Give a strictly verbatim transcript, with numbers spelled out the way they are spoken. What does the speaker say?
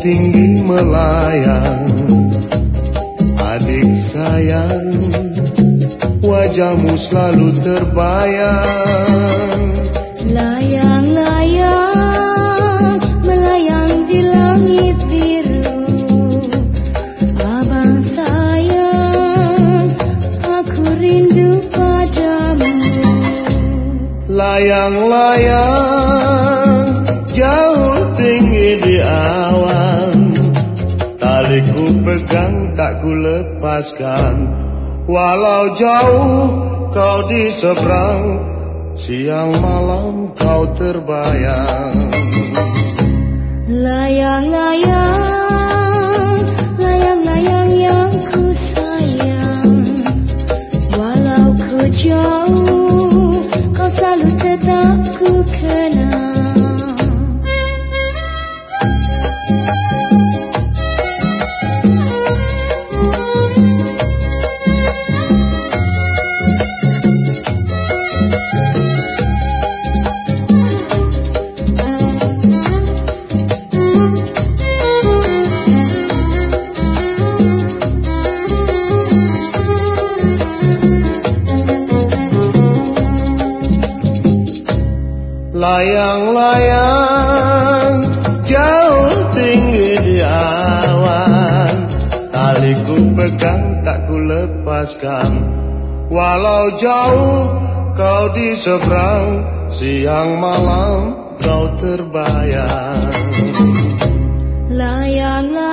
tinggi melayang. Adik sayang, wajahmu selalu terbayang. Layang-layang melayang di langit biru. Abang sayang, aku rindu padamu. Layang-layang jauh tinggi di awan, taliku pegang tak ku lepaskan. Walau jauh kau di seberang, siang malam kau terbayang. Layang-layang, layang-layang yang ku sayang, walau ku jauh, kau selalu tetap ku kenang. Layang-layang jauh tinggi di awan, taliku pegang tak ku lepaskan. Walau jauh kau di seberang, siang malam kau terbayang. Layang-layang